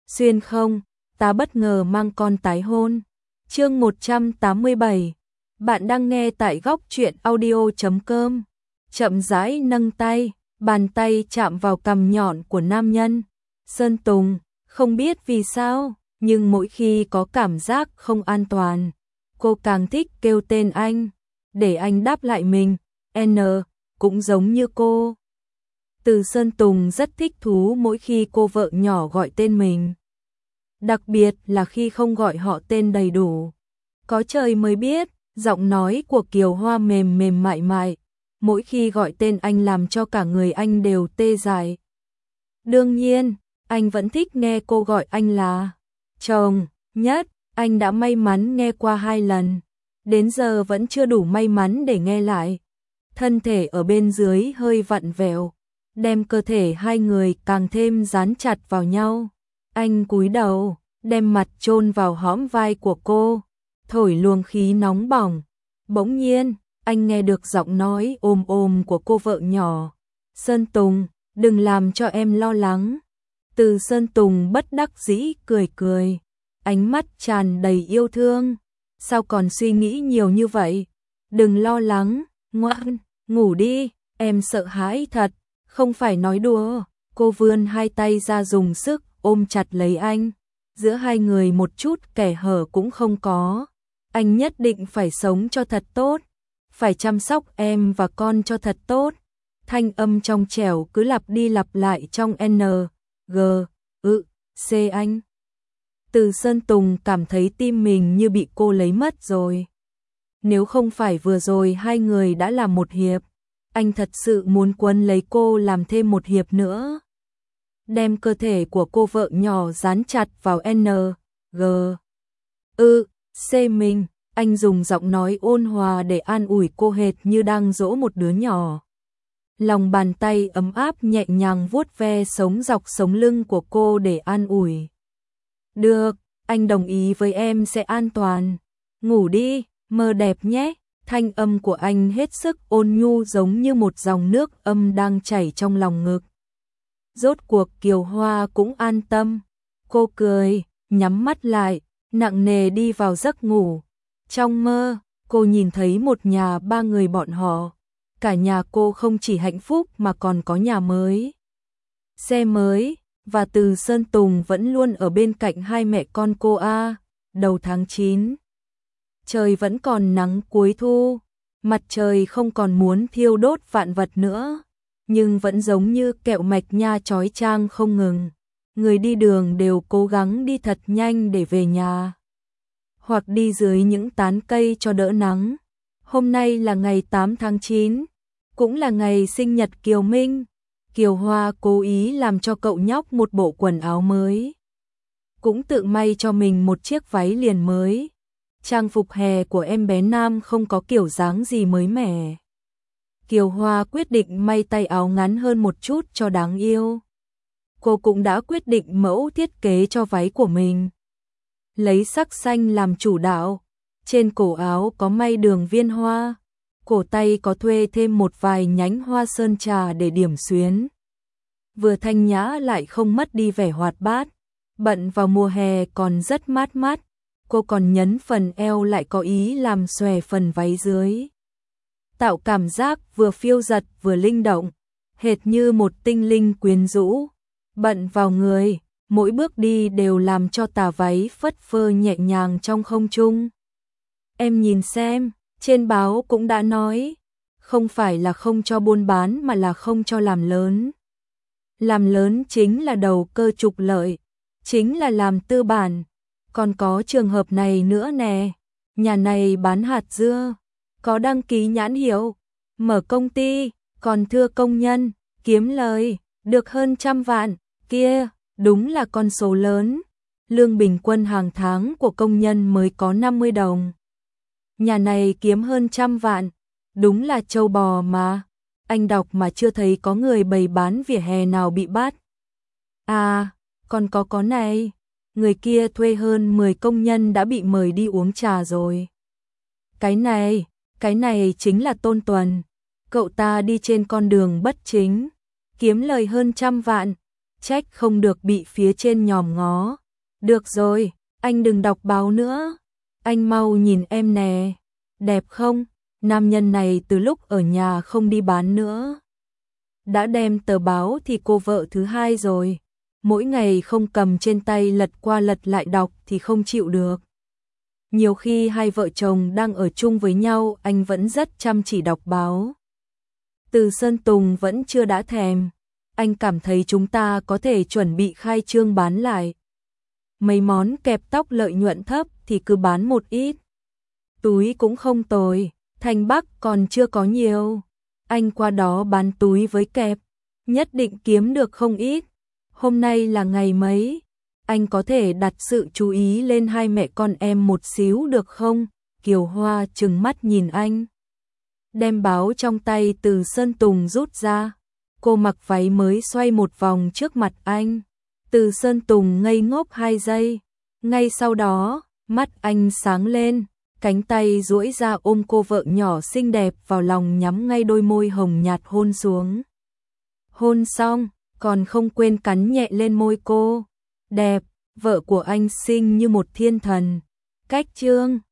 Xuyên không, ta bất ngờ mang con tái hôn. Chương 187. Bạn đang nghe tại góc truyện audio.com. Chậm rãi nâng tay, bàn tay chạm vào cằm nhọn của nam nhân. Sơn Tùng, không biết vì sao, nhưng mỗi khi có cảm giác không an toàn, cô càng thích kêu tên anh, để anh đáp lại mình. N, cũng giống như cô. Từ Sơn Tùng rất thích thú mỗi khi cô vợ nhỏ gọi tên mình. Đặc biệt là khi không gọi họ tên đầy đủ. Có trời mới biết, giọng nói của Kiều Hoa mềm mềm mại mại, mỗi khi gọi tên anh làm cho cả người anh đều tê dại. Đương nhiên, anh vẫn thích nghe cô gọi anh là chồng nhất, anh đã may mắn nghe qua 2 lần, đến giờ vẫn chưa đủ may mắn để nghe lại. Thân thể ở bên dưới hơi vặn vẹo, đem cơ thể hai người càng thêm dán chặt vào nhau. Anh cúi đầu, đem mặt chôn vào hõm vai của cô, thổi luồng khí nóng bỏng. Bỗng nhiên, anh nghe được giọng nói ồm ồm của cô vợ nhỏ. Sơn Tùng, đừng làm cho em lo lắng. Từ Sơn Tùng bất đắc dĩ cười cười, ánh mắt tràn đầy yêu thương. Sao còn suy nghĩ nhiều như vậy? Đừng lo lắng, ngoan, ngủ đi, em sợ hãi thật, không phải nói đùa. Cô vươn hai tay ra dùng sức ôm chặt lấy anh, giữa hai người một chút kẻ hở cũng không có. Anh nhất định phải sống cho thật tốt, phải chăm sóc em và con cho thật tốt. Thanh âm trong trẻo cứ lặp đi lặp lại trong N, G, C anh. Từ Sơn Tùng cảm thấy tim mình như bị cô lấy mất rồi. Nếu không phải vừa rồi hai người đã làm một hiệp, anh thật sự muốn quấn lấy cô làm thêm một hiệp nữa. Đem cơ thể của cô vợ nhỏ dán chặt vào N, G, C mình, anh dùng giọng nói ôn hòa để an ủi cô hệt như đang dỗ một đứa nhỏ. Lòng bàn tay ấm áp nhẹ nhàng vuốt ve dọc sống lưng của cô để an ủi. Được, anh đồng ý với em sẽ an toàn. Ngủ đi, mơ đẹp nhé. Thanh âm của anh hết sức ôn nhu giống như một dòng nước âm đang chảy trong lòng ngực. Rốt cuộc Kiều Hoa cũng an tâm. Cô cười, nhắm mắt lại, nặng nề đi vào giấc ngủ. Trong mơ, cô nhìn thấy một nhà 3 người bọn họ. Cả nhà cô không chỉ hạnh phúc mà còn có nhà mới, xe mới, và Từ Sơn Tùng vẫn luôn ở bên cạnh hai mẹ con cô a. Đầu tháng 9, trời vẫn còn nắng cuối thu, mặt trời không còn muốn thiêu đốt vạn vật nữa, nhưng vẫn giống như kẹo mạch nha chói chang không ngừng. Người đi đường đều cố gắng đi thật nhanh để về nhà, hoặc đi dưới những tán cây cho đỡ nắng. Hôm nay là ngày 8 tháng 9, cũng là ngày sinh nhật Kiều Minh. Kiều Hoa cố ý làm cho cậu nhóc một bộ quần áo mới, cũng tự may cho mình một chiếc váy liền mới. Trang phục hè của em bé Nam không có kiểu dáng gì mới mẻ. Kiều Hoa quyết định may tay áo ngắn hơn một chút cho đáng yêu. Cô cũng đã quyết định mẫu thiết kế cho váy của mình, lấy sắc xanh làm chủ đạo. Trên cổ áo có may đường viên hoa, cổ tay có thuê thêm một vài nhánh hoa sơn trà để điểm xuyến. Vừa thanh nhã lại không mất đi vẻ hoạt bát. Bận vào mùa hè còn rất mát mắt. Cô còn nhấn phần eo lại có ý làm xòe phần váy dưới, tạo cảm giác vừa phiêu dật vừa linh động, hệt như một tinh linh quyến rũ. Bận vào người, mỗi bước đi đều làm cho tà váy phất phơ nhẹ nhàng trong không trung. Em nhìn xem, trên báo cũng đã nói, không phải là không cho buôn bán mà là không cho làm lớn. Làm lớn chính là đầu cơ trục lợi, chính là làm tư bản. Còn có trường hợp này nữa nè, nhà này bán hạt dưa, có đăng ký nhãn hiệu, mở công ty, còn thưa công nhân, kiếm lời, được hơn 100 vạn, kia, đúng là con số lớn. Lương bình quân hàng tháng của công nhân mới có 50 đồng. Nhà này kiếm hơn 100 vạn, đúng là trâu bò mà. Anh đọc mà chưa thấy có người bày bán vỉa hè nào bị bắt. À, còn có này, người kia thuê hơn 10 công nhân đã bị mời đi uống trà rồi. Cái này chính là Tôn Tuần. Cậu ta đi trên con đường bất chính, kiếm lời hơn 100 vạn. trách không được bị phía trên nhòm ngó. Được rồi, anh đừng đọc báo nữa. Anh mau nhìn em nè, đẹp không? Nam nhân này từ lúc ở nhà không đi bán nữa. Đã đem tờ báo thì cô vợ thứ hai rồi. Mỗi ngày không cầm trên tay lật qua lật lại đọc thì không chịu được. Nhiều khi hai vợ chồng đang ở chung với nhau, anh vẫn rất chăm chỉ đọc báo. Từ Sơn Tùng vẫn chưa đã thèm. Anh cảm thấy chúng ta có thể chuẩn bị khai trương bán lại. Mấy món kẹp tóc lợi nhuận thấp thì cứ bán một ít. Túi cũng không tồi, Thành Bắc còn chưa có nhiều. Anh qua đó bán túi với kẹp, nhất định kiếm được không ít. Hôm nay là ngày mấy? Anh có thể đặt sự chú ý lên hai mẹ con em một xíu được không? Kiều Hoa trừng mắt nhìn anh. Đem báo trong tay từ Sơn Tùng rút ra. Cô mặc váy mới xoay một vòng trước mặt anh. Từ Sơn Tùng ngây ngốc 2 giây. Ngay sau đó, mắt anh sáng lên. Cánh tay duỗi ra ôm cô vợ nhỏ xinh đẹp vào lòng, nhắm ngay đôi môi hồng nhạt hôn xuống. Hôn xong, còn không quên cắn nhẹ lên môi cô. Đẹp, vợ của anh xinh như một thiên thần. Cách chương